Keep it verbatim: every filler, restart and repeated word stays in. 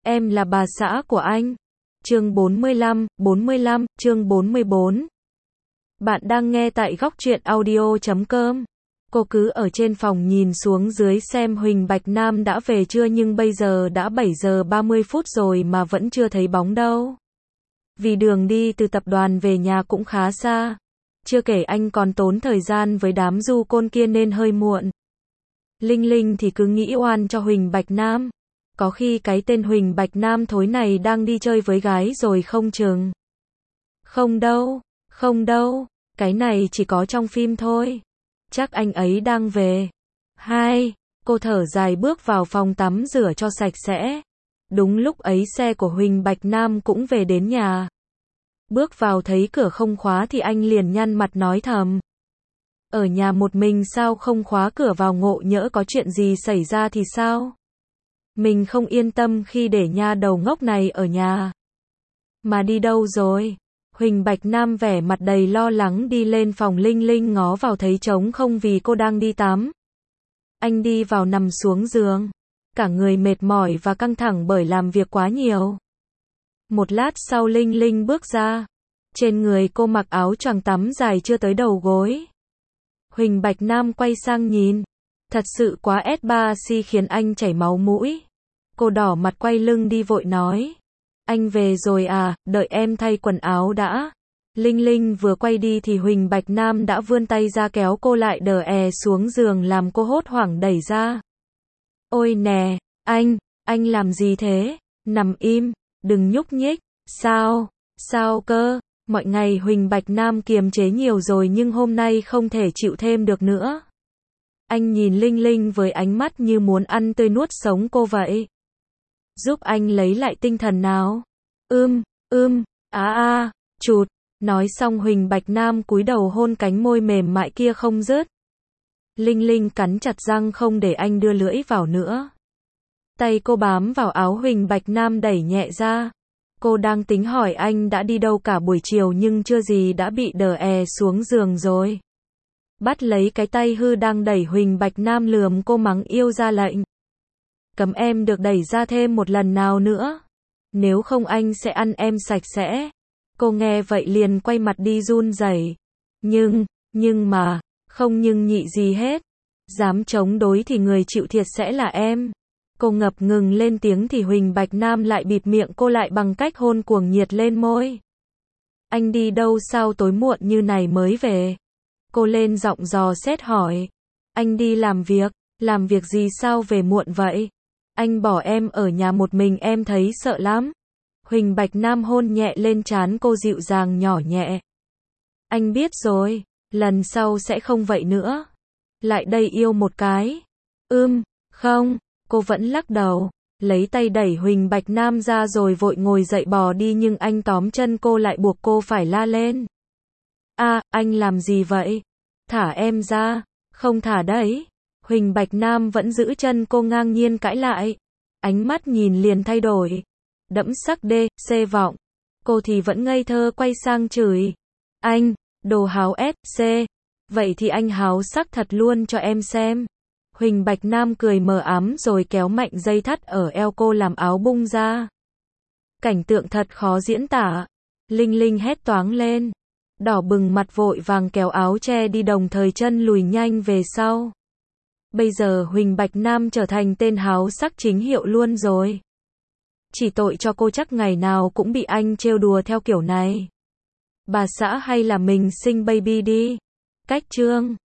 Em là bà xã của anh. Chương bốn mươi lăm, bốn mươi lăm, chương bốn mươi bốn. Bạn đang nghe tại góc truyện audio chấm com. Cô cứ ở trên phòng nhìn xuống dưới xem Huỳnh Bạch Nam đã về chưa, nhưng bây giờ đã bảy giờ ba mươi phút rồi mà vẫn chưa thấy bóng đâu. Vì đường đi từ tập đoàn về nhà cũng khá xa. Chưa kể anh còn tốn thời gian với đám du côn kia nên hơi muộn. Linh Linh thì cứ nghĩ oan cho Huỳnh Bạch Nam. Có khi cái tên Huỳnh Bạch Nam thối này đang đi chơi với gái rồi không chừng. Không đâu, không đâu, cái này chỉ có trong phim thôi. Chắc anh ấy đang về. Hai, cô thở dài bước vào phòng tắm rửa cho sạch sẽ. Đúng lúc ấy xe của Huỳnh Bạch Nam cũng về đến nhà. Bước vào thấy cửa không khóa thì anh liền nhăn mặt nói thầm. Ở nhà một mình sao không khóa cửa vào, ngộ nhỡ có chuyện gì xảy ra thì sao? Mình không yên tâm khi để nha đầu ngốc này ở nhà. Mà đi đâu rồi? Huỳnh Bạch Nam vẻ mặt đầy lo lắng đi lên phòng. Linh Linh ngó vào thấy trống không vì cô đang đi tắm. Anh đi vào nằm xuống giường. Cả người mệt mỏi và căng thẳng bởi làm việc quá nhiều. Một lát sau Linh Linh bước ra. Trên người cô mặc áo choàng tắm dài chưa tới đầu gối. Huỳnh Bạch Nam quay sang nhìn. Thật sự quá ét ba xê khiến anh chảy máu mũi. Cô đỏ mặt quay lưng đi vội nói. Anh về rồi à, đợi em thay quần áo đã. Linh Linh vừa quay đi thì Huỳnh Bạch Nam đã vươn tay ra kéo cô lại đờ è xuống giường làm cô hốt hoảng đẩy ra. Ôi nè, anh, anh làm gì thế? Nằm im, đừng nhúc nhích. Sao? Sao cơ? Mọi ngày Huỳnh Bạch Nam kiềm chế nhiều rồi nhưng hôm nay không thể chịu thêm được nữa. Anh nhìn Linh Linh với ánh mắt như muốn ăn tươi nuốt sống cô vậy. Giúp anh lấy lại tinh thần nào. Ưm, ưm, á a, chụt. Nói xong Huỳnh Bạch Nam cúi đầu hôn cánh môi mềm mại kia không dứt. Linh Linh cắn chặt răng không để anh đưa lưỡi vào nữa. Tay cô bám vào áo Huỳnh Bạch Nam đẩy nhẹ ra. Cô đang tính hỏi anh đã đi đâu cả buổi chiều nhưng chưa gì đã bị đờ è xuống giường rồi. Bắt lấy cái tay hư đang đẩy Huỳnh Bạch Nam lườm cô mắng yêu ra lệnh. Cấm em được đẩy ra thêm một lần nào nữa. Nếu không anh sẽ ăn em sạch sẽ. Cô nghe vậy liền quay mặt đi run rẩy. Nhưng, nhưng mà, không nhưng nhị gì hết. Dám chống đối thì người chịu thiệt sẽ là em. Cô ngập ngừng lên tiếng thì Huỳnh Bạch Nam lại bịt miệng cô lại bằng cách hôn cuồng nhiệt lên môi. Anh đi đâu sao tối muộn như này mới về? Cô lên giọng dò xét hỏi. Anh đi làm việc. Làm việc gì sao về muộn vậy? Anh bỏ em ở nhà một mình em thấy sợ lắm. Huỳnh Bạch Nam hôn nhẹ lên trán cô dịu dàng nhỏ nhẹ. Anh biết rồi, lần sau sẽ không vậy nữa. Lại đây yêu một cái. Ưm, không, cô vẫn lắc đầu. Lấy tay đẩy Huỳnh Bạch Nam ra rồi vội ngồi dậy bò đi nhưng anh tóm chân cô lại buộc cô phải la lên. À, anh làm gì vậy? Thả em ra. Không thả đấy. Huỳnh Bạch Nam vẫn giữ chân cô ngang nhiên cãi lại. Ánh mắt nhìn liền thay đổi. Đẫm sắc đê, xê vọng. Cô thì vẫn ngây thơ quay sang chửi. Anh, đồ háo ét xê. Vậy thì anh háo sắc thật luôn cho em xem. Huỳnh Bạch Nam cười mờ ám rồi kéo mạnh dây thắt ở eo cô làm áo bung ra. Cảnh tượng thật khó diễn tả. Linh Linh hét toáng lên. Đỏ bừng mặt vội vàng kéo áo che đi đồng thời chân lùi nhanh về sau. Bây giờ Huỳnh Bạch Nam trở thành tên háo sắc chính hiệu luôn rồi. Chỉ tội cho cô chắc ngày nào cũng bị anh trêu đùa theo kiểu này. Bà xã hay là mình sinh baby đi. Cách chương